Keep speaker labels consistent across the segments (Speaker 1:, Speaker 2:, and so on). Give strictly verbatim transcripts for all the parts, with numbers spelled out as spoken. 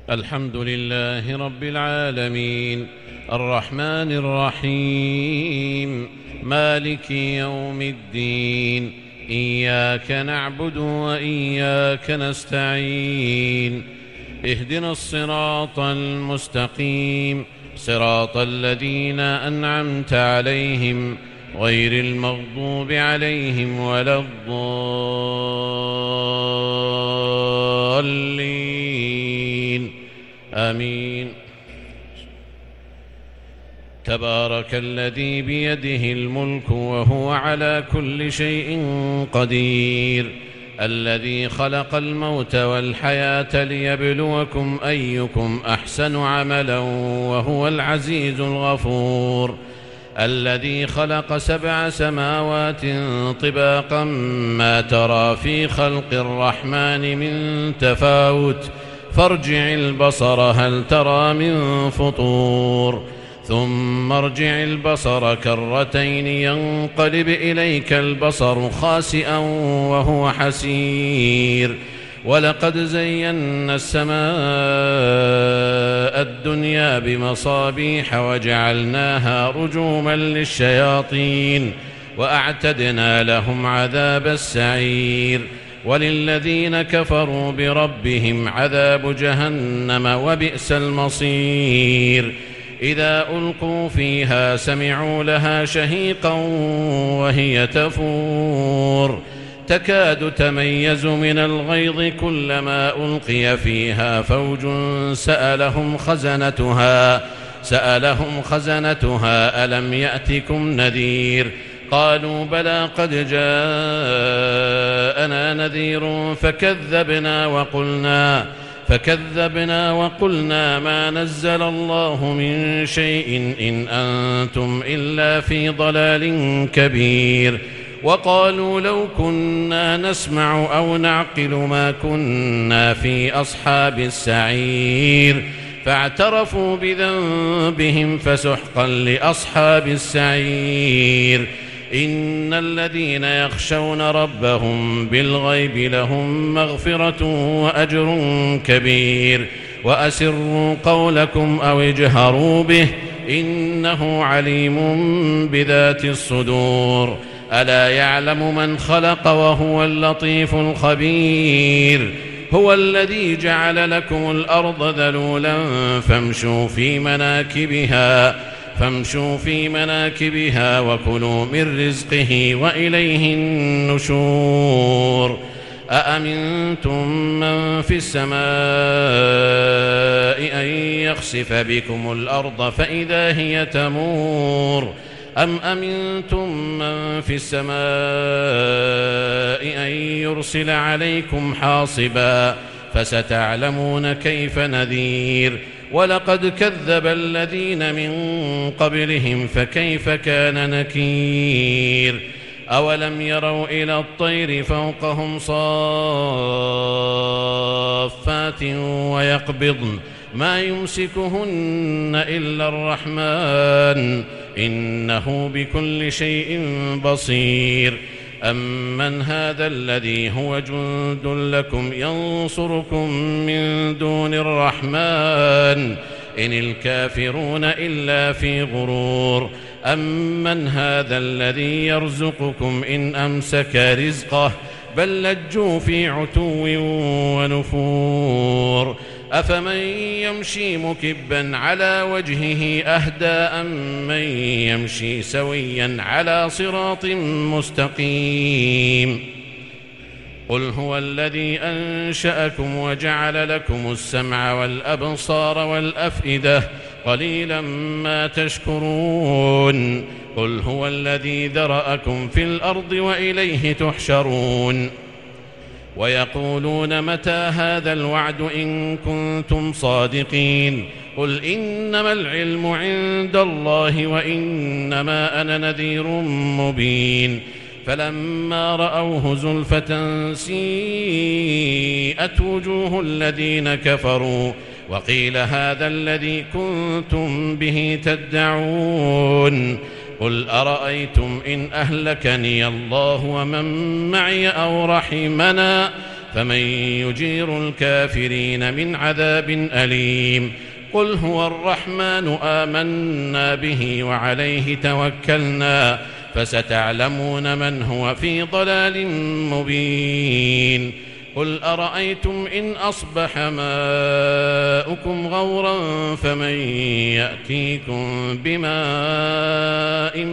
Speaker 1: الحمد لله رب العالمين، الرحمن الرحيم، مالك يوم الدين، إياك نعبد وإياك نستعين، اهدنا الصراط المستقيم، صراط الذين أنعمت عليهم غير المغضوب عليهم ولا الضالين، آمين. تبارك الذي بيده الملك وهو على كل شيء قدير، الذي خلق الموت والحياة ليبلوكم أيكم أحسن عملا وهو العزيز الغفور، الذي خلق سبع سماوات طباقا ما ترى في خلق الرحمن من تفاوت فارجع البصر هل ترى من فطور، ثم ارجع البصر كرتين ينقلب إليك البصر خاسئا وهو حسير، ولقد زينا السماء الدنيا بمصابيح وجعلناها رجوما للشياطين وأعتدنا لهم عذاب السعير، وللذين كفروا بربهم عذاب جهنم وبئس المصير، إذا ألقوا فيها سمعوا لها شهيقا وهي تفور تكاد تميز من الغيظ كلما ألقي فيها فوج سألهم خزنتها سألهم خزنتها ألم يأتكم نذير، قالوا بلى قد جاءنا نذير فكذبنا وقلنا فكذبنا وقلنا ما نزل الله من شيء إن أنتم إلا في ضلال كبير، وقالوا لو كنا نسمع أو نعقل ما كنا في أصحاب السعير، فاعترفوا بذنبهم فسحقا لأصحاب السعير، إن الذين يخشون ربهم بالغيب لهم مغفرة وأجر كبير، وأسروا قولكم أو اجهروا به إنه عليم بذات الصدور، ألا يعلم من خلق وهو اللطيف الخبير، هو الذي جعل لكم الأرض ذلولا فامشوا في مناكبها فامشوا في مناكبها وكلوا من رزقه وإليه النشور، أأمنتم من في السماء أن يخسف بكم الأرض فإذا هي تمور، أم أمنتم من في السماء أن يرسل عليكم حاصبا فستعلمون كيف نذير، ولقد كذب الذين من قبلهم فكيف كان نكير، أولم يروا إلى الطير فوقهم صافات ويقبضن ما يمسكهن إلا الرحمن إنه بكل شيء بصير، أمن هذا الذي هو جند لكم ينصركم من دون الرحمن إن الكافرون إلا في غرور، أمن هذا الذي يرزقكم إن أمسك رزقه بل لجوا في عتو ونفور، أفمن يمشي مكبا على وجهه أهدى أم من يمشي سويا على صراط مستقيم، قل هو الذي أنشأكم وجعل لكم السمع والأبصار والأفئدة قليلا ما تشكرون، قل هو الذي ذرأكم في الأرض وإليه تحشرون، ويقولون متى هذا الوعد إن كنتم صادقين، قل إنما العلم عند الله وإنما أنا نذير مبين، فلما رأوه زلفة سيئت وجوه الذين كفروا وقيل هذا الذي كنتم به تدعون، قل أرأيتم إن أهلكني الله ومن معي أو رحمنا فمن يجير الكافرين من عذاب أليم قل هو الرحمن آمنا به وعليه توكلنا فستعلمون من هو في ضلال مبين قل أرأيتم إن أصبح ماؤكم غورا فمن يأتيكم بماء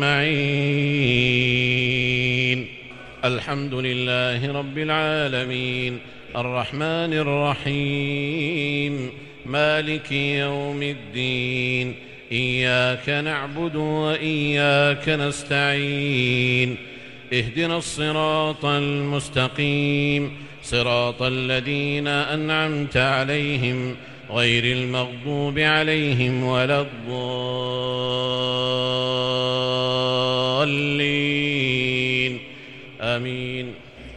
Speaker 1: معين الحمد لله رب العالمين الرحمن الرحيم مالك يوم الدين إياك نعبد وإياك نستعين اهدنا الصراط المستقيم صراط الذين أنعمت عليهم غير المغضوب عليهم ولا الضالين آمين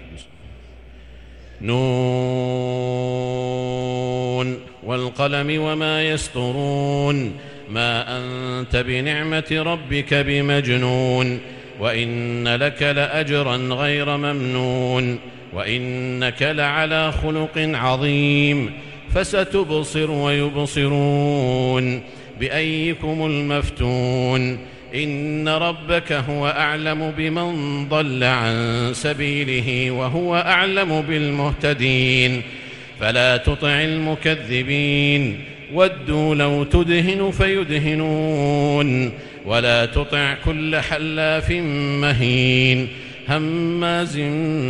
Speaker 1: نون والقلم وما يسطرون ما أنت بنعمة ربك بمجنون وإن لك لأجرا غير ممنون وإنك لعلى خلق عظيم فستبصر ويبصرون بأيكم المفتون إن ربك هو أعلم بمن ضل عن سبيله وهو أعلم بالمهتدين فلا تطع المكذبين ودوا لو تدهن فيدهنون ولا تطع كل حلاف مهين هماز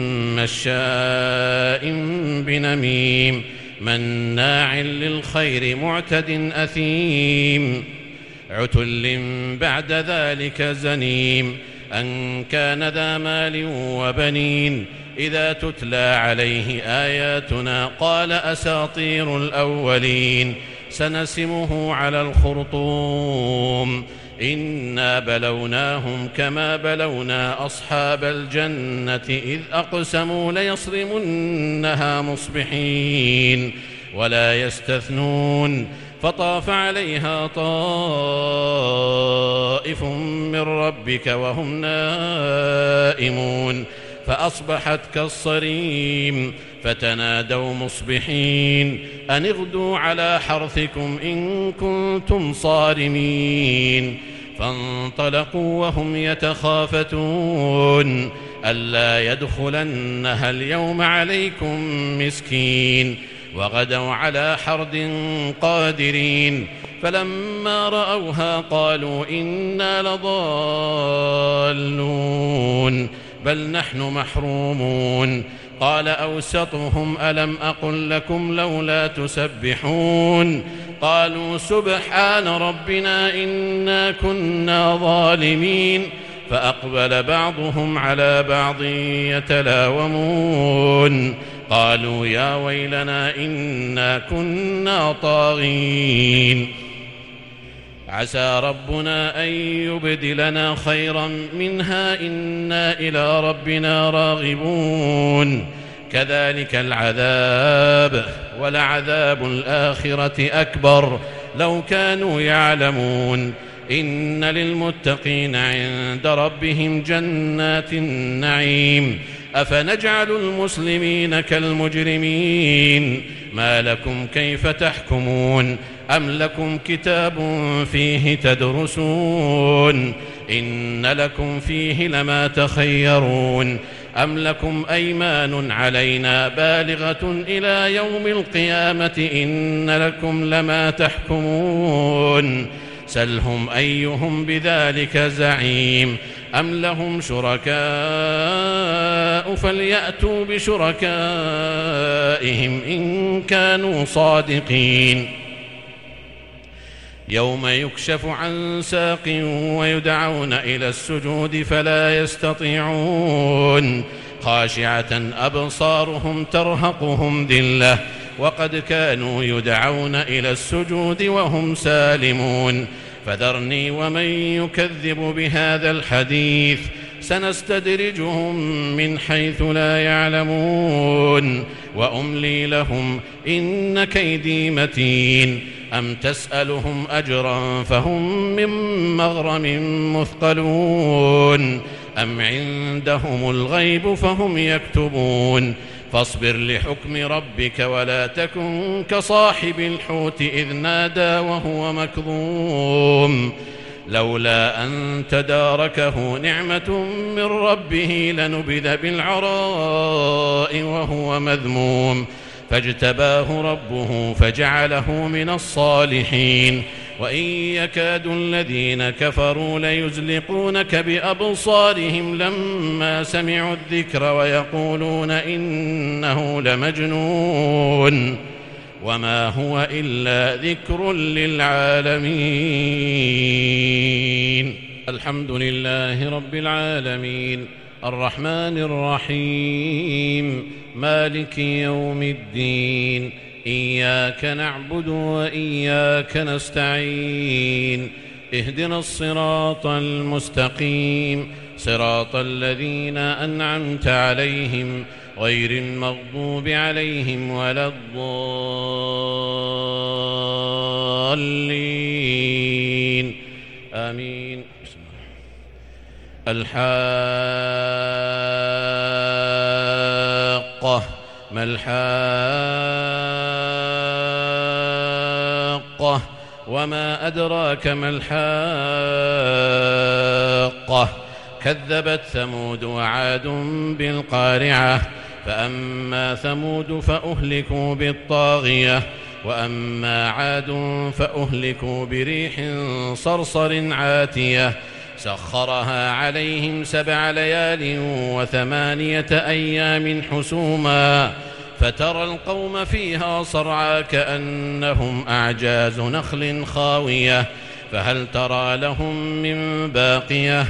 Speaker 1: مشاء بنميم مناع للخير معتد أثيم عتل بعد ذلك زنيم أن كان ذا مال وبنين إذا تتلى عليه آياتنا قال أساطير الأولين سنسمه على الخرطوم إنا بلوناهم كما بلونا أصحاب الجنة إذ أقسموا ليصرمنها مصبحين ولا يستثنون فطاف عليها طائف من ربك وهم نائمون فأصبحت كالصريم فتنادوا مصبحين أن اغدوا على حرثكم إن كنتم صارمين فانطلقوا وهم يتخافتون ألا يدخلنها اليوم عليكم مسكين وغدوا على حرد قادرين فلما رأوها قالوا إنا لضالون بل نحن محرومون قال أوسطهم ألم أقل لكم لولا تسبحون قالوا سبحان ربنا إنا كنا ظالمين فأقبل بعضهم على بعض يتلاومون قالوا يا ويلنا إنا كنا طاغين عسى ربنا أن يبدلنا خيرا منها إنا إلى ربنا راغبون كذلك العذاب ولعذاب الآخرة أكبر لو كانوا يعلمون إن للمتقين عند ربهم جنات النعيم أفنجعل المسلمين كالمجرمين ما لكم كيف تحكمون أم لكم كتاب فيه تدرسون إن لكم فيه لما تخيرون أم لكم أيمان علينا بالغة إلى يوم القيامة إن لكم لما تحكمون سلهم أيهم بذلك زعيم أم لهم شركاء فليأتوا بشركائهم إن كانوا صادقين يوم يكشف عن ساق ويدعون إلى السجود فلا يستطيعون خاشعة أبصارهم ترهقهم ذلة وقد كانوا يدعون إلى السجود وهم سالمون فذرني ومن يكذب بهذا الحديث سنستدرجهم من حيث لا يعلمون وأملي لهم إن كيدي متين أم تسألهم أجرا فهم من مغرم مثقلون أم عندهم الغيب فهم يكتبون فاصبر لحكم ربك ولا تكن كصاحب الحوت إذ نادى وهو مكظوم لولا أن تداركه نعمة من ربه لنبذ بالعراء وهو مذموم فاجتباه ربه فجعله من الصالحين وإن يكاد الذين كفروا ليزلقونك بأبصارهم لما سمعوا الذكر ويقولون إنه لمجنون وما هو إلا ذكر للعالمين. الحمد لله رب العالمين الرحمن الرحيم مالك يوم الدين إياك نعبد وإياك نستعين اهدنا الصراط المستقيم صراط الذين أنعمت عليهم غير المغضوب عليهم ولا الضالين آمين. الحاقة ما الحاقة وما أدراك ما الحاقة كذبت ثمود وعاد بالقارعة فأما ثمود فأهلكوا بالطاغية وأما عاد فأهلكوا بريح صرصر عاتية سخرها عليهم سبع ليال وثمانية أيام حسوما فترى القوم فيها صرعى كأنهم أعجاز نخل خاوية فهل ترى لهم من باقية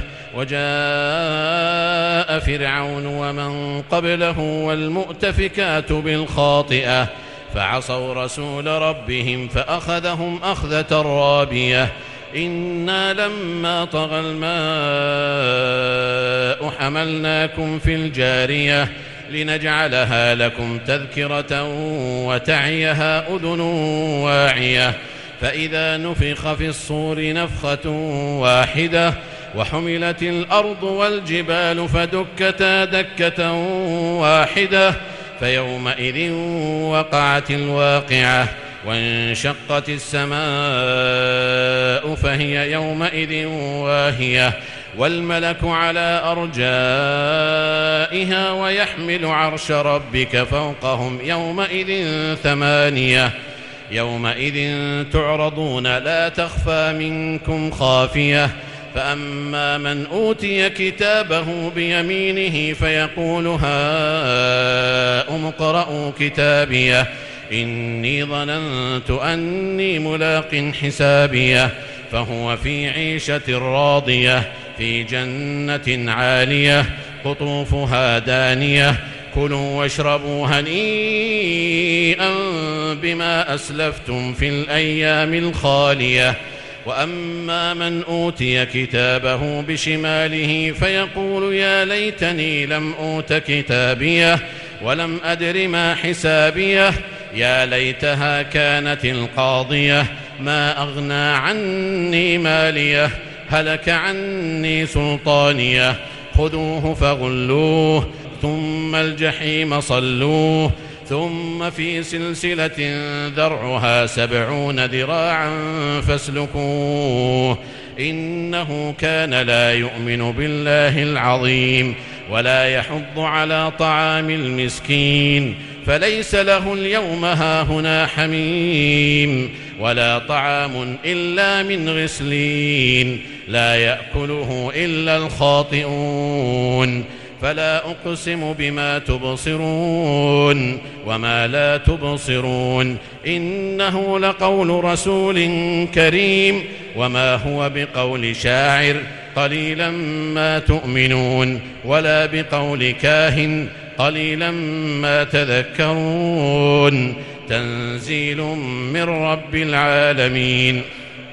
Speaker 1: وجاء فرعون ومن قبله والمؤتفكات بالخاطئة فعصوا رسول ربهم فأخذهم أخذة رابية إنا لما طغى الماء حملناكم في الجارية لنجعلها لكم تذكرة وتعيها أذن واعية فإذا نفخ في الصور نفخة واحدة وحملت الأرض والجبال فدكتا دكة واحدة فيومئذ وقعت الواقعة وانشقت السماء فهي يومئذ واهية والملك على أرجائها ويحمل عرش ربك فوقهم يومئذ ثمانية يومئذ تعرضون لا تخفى منكم خافية فأما من أوتي كتابه بيمينه فيقول هاؤم اقرءوا كتابيه إني ظننت أني ملاق حسابيه فهو في عيشة راضية في جنة عالية قطوفها دانية كلوا واشربوا هنيئا بما أسلفتم في الأيام الخالية وأما من أوتي كتابه بشماله فيقول يا ليتني لم أوت كتابيه ولم أدر ما حسابيه يا ليتها كانت القاضية ما أغنى عني ماليه هلك عني سلطانيه خذوه فغلوه ثم الجحيم صلوه ثم في سلسلة ذرعها سبعون ذراعا فاسلكوه إنه كان لا يؤمن بالله العظيم ولا يحض على طعام المسكين فليس له اليوم هاهنا حميم ولا طعام إلا من غسلين لا يأكله إلا الخاطئون فلا أقسم بما تبصرون وما لا تبصرون إنه لقول رسول كريم وما هو بقول شاعر قليلا ما تؤمنون ولا بقول كاهن قليلا ما تذكرون تنزيل من رب العالمين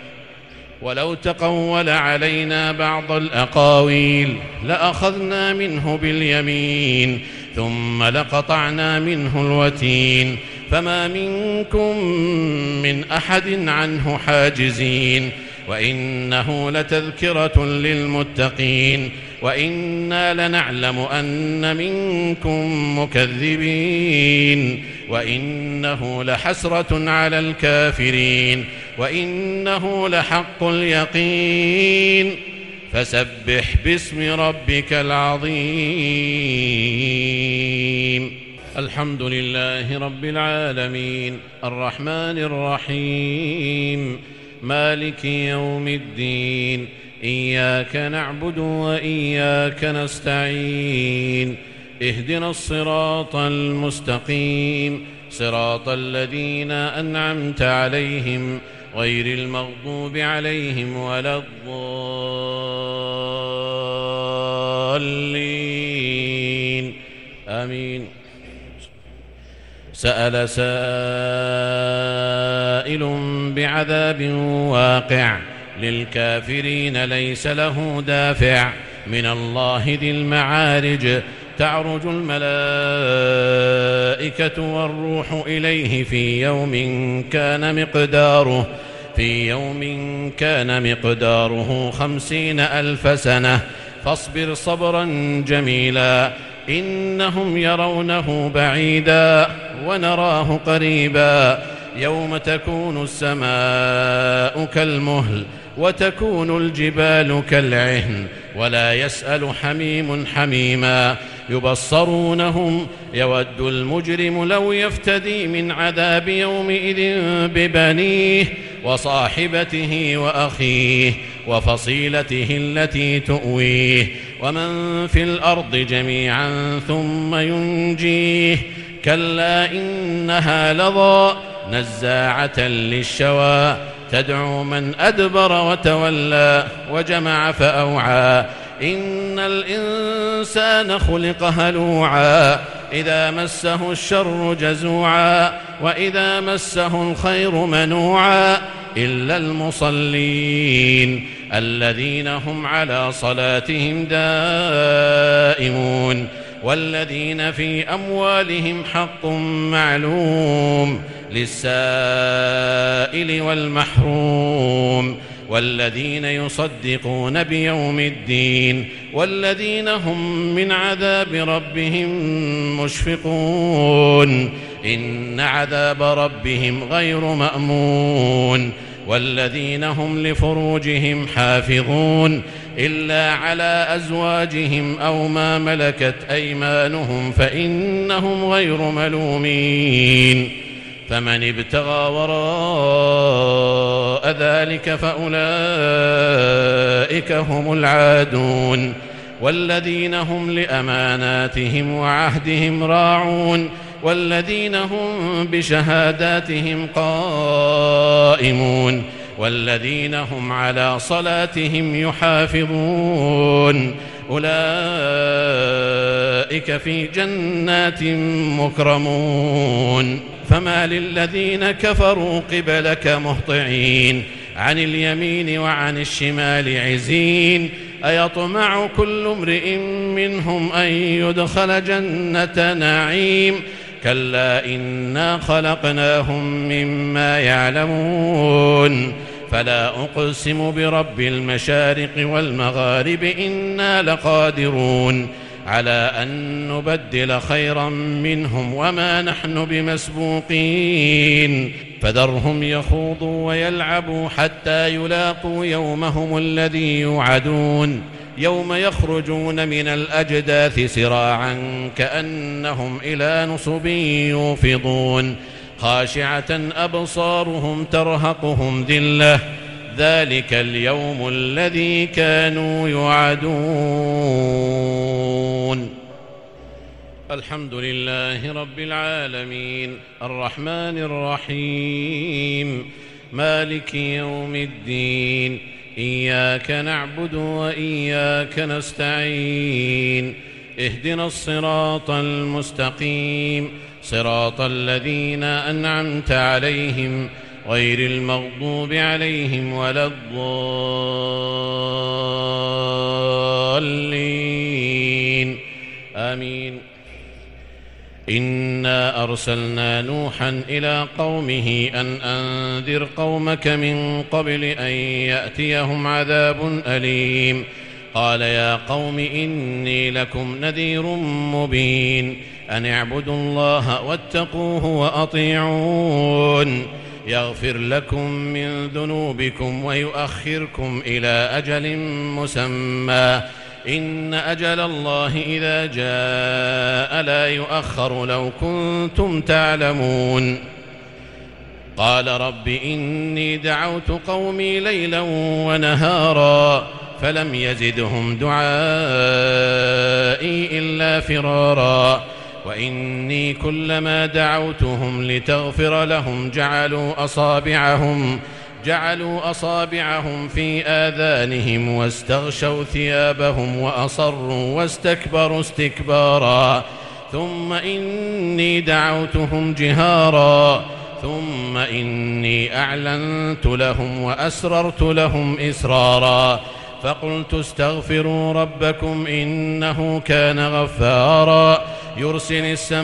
Speaker 1: ولو تقول علينا بعض الأقاويل لأخذنا منه باليمين ثم لقطعنا منه الوتين فما منكم من أحد عنه حاجزين وإنه لتذكرة للمتقين وإنا لنعلم أن منكم مكذبين وإنه لحسرة على الكافرين وإنه لحق اليقين فسبح باسم ربك العظيم. الحمد لله رب العالمين الرحمن الرحيم مالك يوم الدين إياك نعبد وإياك نستعين اهدنا الصراط المستقيم صراط الذين أنعمت عليهم غير المغضوب عليهم ولا الضالين آمين. سأل سائل بعذاب واقع للكافرين ليس له دافع من الله ذي المعارج تعرج الملائكة والروح إليه في يوم كان مقداره في يوم كان مقداره خمسين ألف سنة فاصبر صبرا جميلا إنهم يرونه بعيدا ونراه قريبا يوم تكون السماء كالمهل وتكون الجبال كالعهن ولا يسأل حميم حميما يبصرونهم يود المجرم لو يفتدي من عذاب يومئذ ببنيه وصاحبته وأخيه وفصيلته التي تؤويه ومن في الأرض جميعا ثم ينجيه كلا إنها لظى نزاعة للشوى تدعو من أدبر وتولى وجمع فأوعى إن الإنسان خلق هلوعا إذا مسه الشر جزوعا وإذا مسه الخير منوعا إلا المصلين الذين هم على صلاتهم دائمون والذين في أموالهم حق معلوم للسائل والمحروم والذين يصدقون بيوم الدين والذين هم من عذاب ربهم مشفقون إن عذاب ربهم غير مأمون والذين هم لفروجهم حافظون إلا على أزواجهم أو ما ملكت أيمانهم فإنهم غير ملومين فمن ابتغى وراء ذلك فأولئك هم العادون والذين هم لأماناتهم وعهدهم راعون والذين هم بشهاداتهم قائمون والذين هم على صلاتهم يحافظون أولئك في جنات مكرمون فما للذين كفروا قبلك مهطعين عن اليمين وعن الشمال عزين أيطمع كل امرئ منهم أن يدخل جنة نعيم كلا إنا خلقناهم مما يعلمون فلا أقسم برب المشارق والمغارب إنا لقادرون على أن نبدل خيرا منهم وما نحن بمسبوقين فذرهم يخوضوا ويلعبوا حتى يلاقوا يومهم الذي يوعدون يوم يخرجون من الأجداث سراعا كأنهم إلى نصب يوفضون خاشعة أبصارهم ترهقهم ذلة ذلك اليوم الذي كانوا يوعدون. الحمد لله رب العالمين الرحمن الرحيم مالك يوم الدين إياك نعبد وإياك نستعين اهدنا الصراط المستقيم صراط الذين أنعمت عليهم غير المغضوب عليهم ولا الضالين آمين. إنا أرسلنا نوحا إلى قومه أن أنذر قومك من قبل أن يأتيهم عذاب أليم قال يا قوم إني لكم نذير مبين أن اعبدوا الله واتقوه وأطيعون يغفر لكم من ذنوبكم ويؤخركم إلى أجل مسمى إن أجل الله إذا جاء لا يؤخر لو كنتم تعلمون قال رب إني دعوت قومي ليلا ونهارا فلم يزدهم دعائي إلا فرارا وإني كلما دعوتهم لتغفر لهم جعلوا أصابعهم جعلوا أصابعهم في آذانهم واستغشوا ثيابهم وأصروا واستكبروا استكبارا ثم إني دعوتهم جهارا ثم إني أعلنت لهم وأسررت لهم إسرارا فقلت استغفروا ربكم إنه كان غفارا يرسل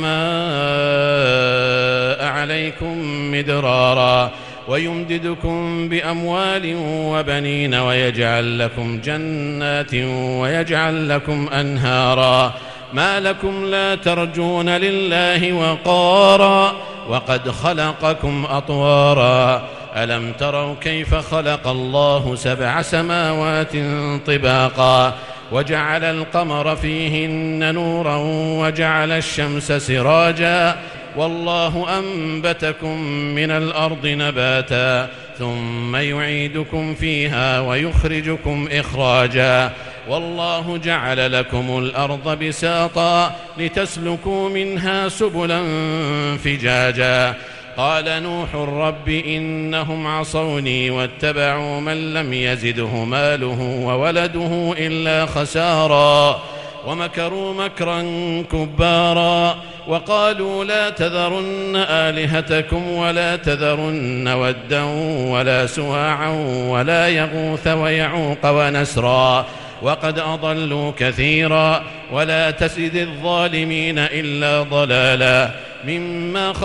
Speaker 1: السماء عليكم مدرارا ويمددكم بأموال وبنين ويجعل لكم جنات ويجعل لكم أنهارا ما لكم لا ترجون لله وقارا وقد خلقكم أطوارا ألم تروا كيف خلق الله سبع سماوات طباقا وجعل القمر فيهن نورا وجعل الشمس سراجا والله أنبتكم من الأرض نباتا ثم يعيدكم فيها ويخرجكم إخراجا والله جعل لكم الأرض بساطا لتسلكوا منها سبلا فجاجا قال نوح رب إنهم عصوني واتبعوا من لم يزده ماله وولده إلا خسارا ومكروا مكرا كبارا وقالوا لا تذرن آلهتكم ولا تذرن ودا ولا سواعا ولا يغوث ويعوق ونسرا وقد أضلوا كثيرا ولا تزد الظالمين إلا ضلالا مما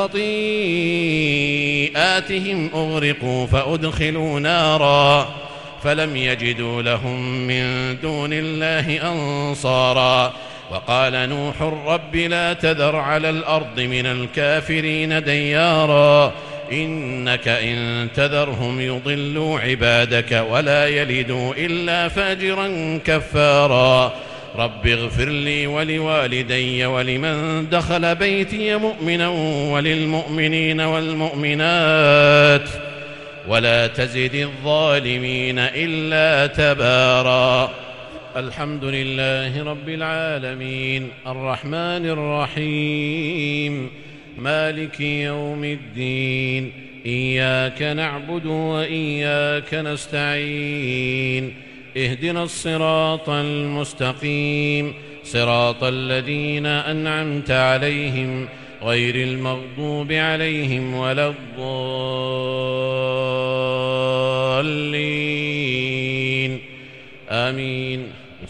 Speaker 1: خطيئاتهم أغرقوا فأدخلوا نارا فلم يجدوا لهم من دون الله أنصارا وقال نوح رب لا تذر على الأرض من الكافرين ديارا إنك إن تذرهم يضلوا عبادك ولا يلدوا إلا فاجرا كفارا رب اغفر لي ولوالدي ولمن دخل بيتي مؤمنا وللمؤمنين والمؤمنات ولا تزد الظالمين إلا تبارا الحمد لله رب العالمين الرحمن الرحيم مالك يوم الدين إياك نعبد وإياك نستعين اهدنا الصراط المستقيم صراط الذين أنعمت عليهم غير المغضوب عليهم ولا الضالين آمين.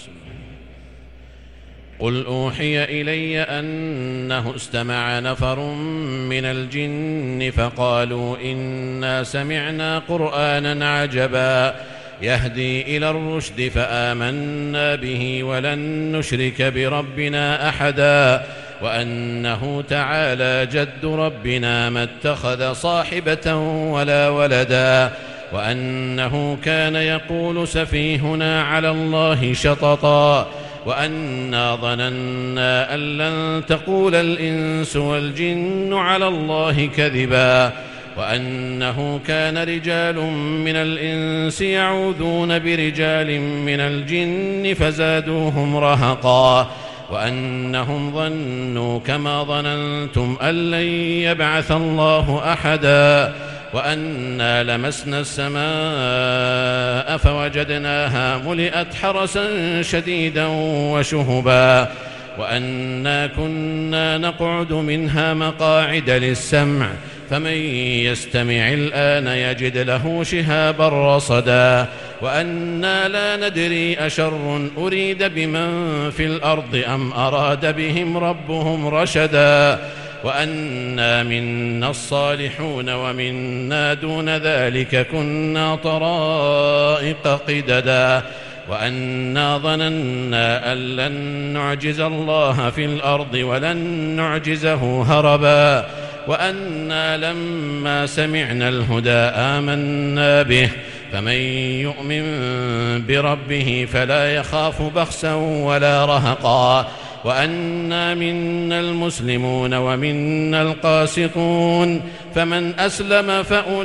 Speaker 1: قل أوحي إلي أنه استمع نفر من الجن فقالوا إنا سمعنا قرآنا عجبا يهدي إلى الرشد فآمنا به ولن نشرك بربنا أحدا وأنه تعالى جد ربنا ما اتخذ صاحبة ولا ولدا وأنه كان يقول سفيهنا على الله شططا وأنا ظننا أن لن تقول الإنس والجن على الله كذبا وأنه كان رجال من الإنس يعوذون برجال من الجن فزادوهم رهقا وأنهم ظنوا كما ظننتم أن لن يبعث الله أحدا وأنا لمسنا السماء فوجدناها ملئت حرسا شديدا وشهبا وأنا كنا نقعد منها مقاعد للسمع فمن يستمع الآن يجد له شهابا رصدا وأنا لا ندري أشر أريد بمن في الأرض أم أراد بهم ربهم رشدا وأنا منا الصالحون ومنا دون ذلك كنا طرائق قددا وأنا ظننا أن لن نعجز الله في الأرض ولن نعجزه هربا وأنا لما سمعنا الهدى آمنا به فمن يؤمن بربه فلا يخاف بخسا ولا رهقا وأنا منا المسلمون ومنا القاسطون فمن أسلم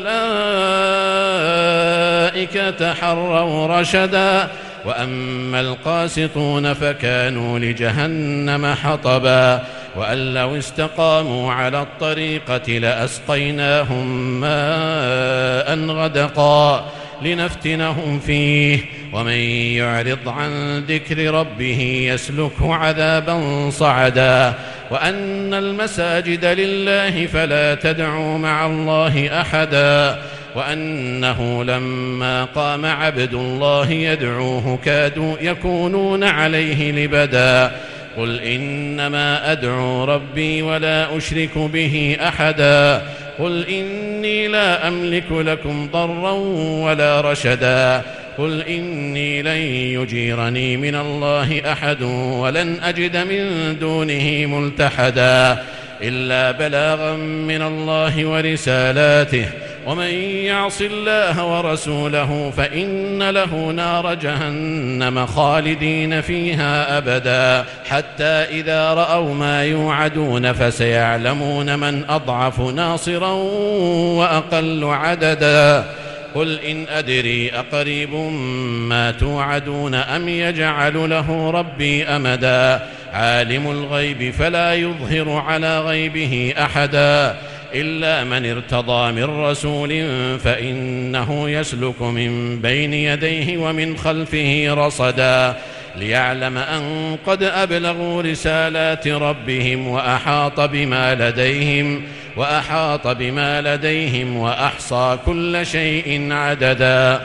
Speaker 1: فأولئك تحروا رشدا وأما القاسطون فكانوا لجهنم حطبا وأن لو استقاموا على الطريقة لأسقيناهم ماء غدقا لنفتنهم فيه ومن يعرض عن ذكر ربه يسلكه عذابا صعدا وأن المساجد لله فلا تدعوا مع الله أحدا وأنه لما قام عبد الله يدعوه كادوا يكونون عليه لبدا قل إنما أدعو ربي ولا أشرك به أحدا قل إني لا أملك لكم ضرا ولا رشدا قل إني لن يجيرني من الله أحد ولن أجد من دونه ملتحدا إلا بلاغا من الله ورسالاته ومن يعص الله ورسوله فإن له نار جهنم خالدين فيها أبدا حتى إذا رأوا ما يوعدون فسيعلمون من أضعف ناصرا وأقل عددا قل إن أدري أقريب ما توعدون أم يجعل له ربي أمدا عالم الغيب فلا يظهر على غيبه أحدا إلا من ارتضى من رسول فإنه يسلك من بين يديه ومن خلفه رصدا ليعلم أن قد أبلغوا رسالات ربهم وأحاط بما لديهم وأحاط بما لديهم وأحصى كل شيء عددا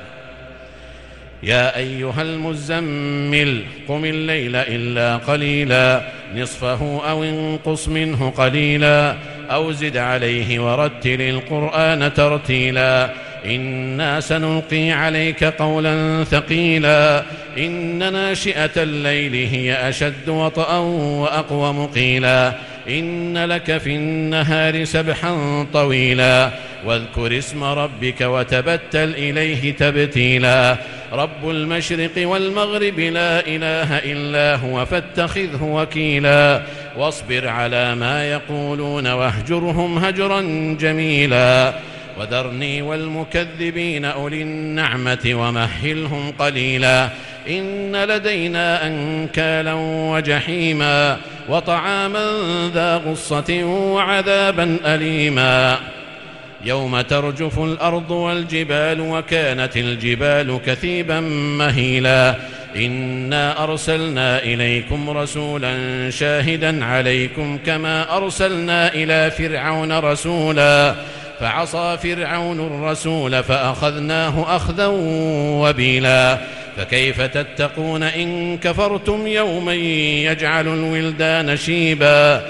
Speaker 1: يا أيها المزمل قم الليل إلا قليلا نصفه أو انقص منه قليلا أو زد عليه ورتل القرآن ترتيلا إنا سنلقي عليك قولا ثقيلا إن ناشئة الليل هي أشد وطئا وأقوم قيلا إن لك في النهار سبحا طويلا واذكر اسم ربك وتبتل إليه تبتيلا رب المشرق والمغرب لا إله إلا هو فاتخذه وكيلا واصبر على ما يقولون واهجرهم هجرا جميلا وذرني والمكذبين أولي النعمة ومهلهم قليلا إن لدينا أنكالا وجحيما وطعاما ذا غصة وعذابا أليما يوم ترجف الأرض والجبال وكانت الجبال كثيبا مهيلا إنا أرسلنا إليكم رسولا شاهدا عليكم كما أرسلنا إلى فرعون رسولا فعصى فرعون الرسول فأخذناه أخذا وبيلا فكيف تتقون إن كفرتم يوما يجعل الولدان شيبا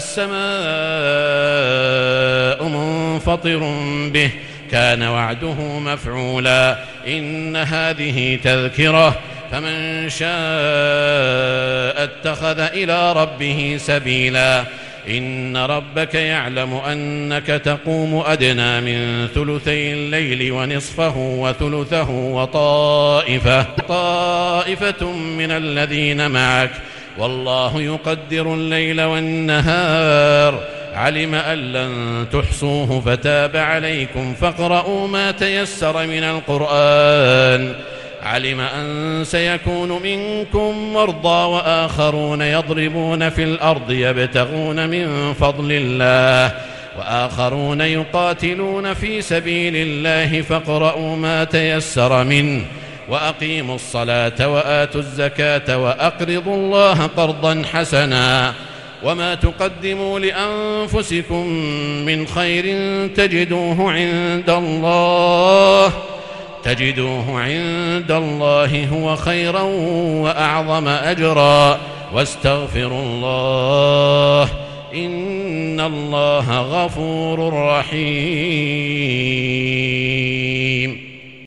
Speaker 1: السماء منفطر به كان وعده مفعولا إن هذه تذكرة فمن شاء اتخذ إلى ربه سبيلا إن ربك يعلم أنك تقوم أدنى من ثلثي الليل ونصفه وثلثه وطائفة طائفة من الذين معك والله يقدر الليل والنهار علم أن لن تحصوه فتاب عليكم فاقرؤوا ما تيسر من القرآن علم أن سيكون منكم مرضى وآخرون يضربون في الأرض يبتغون من فضل الله وآخرون يقاتلون في سبيل الله فاقرؤوا ما تيسر منه وأقيموا الصلاة وآتوا الزكاة وأقرضوا الله قرضا حسنا وما تقدموا لأنفسكم من خير تجدوه عند الله تجدوه عند الله هو خيرا وأعظم أجرا واستغفروا الله إن الله غفور رحيم.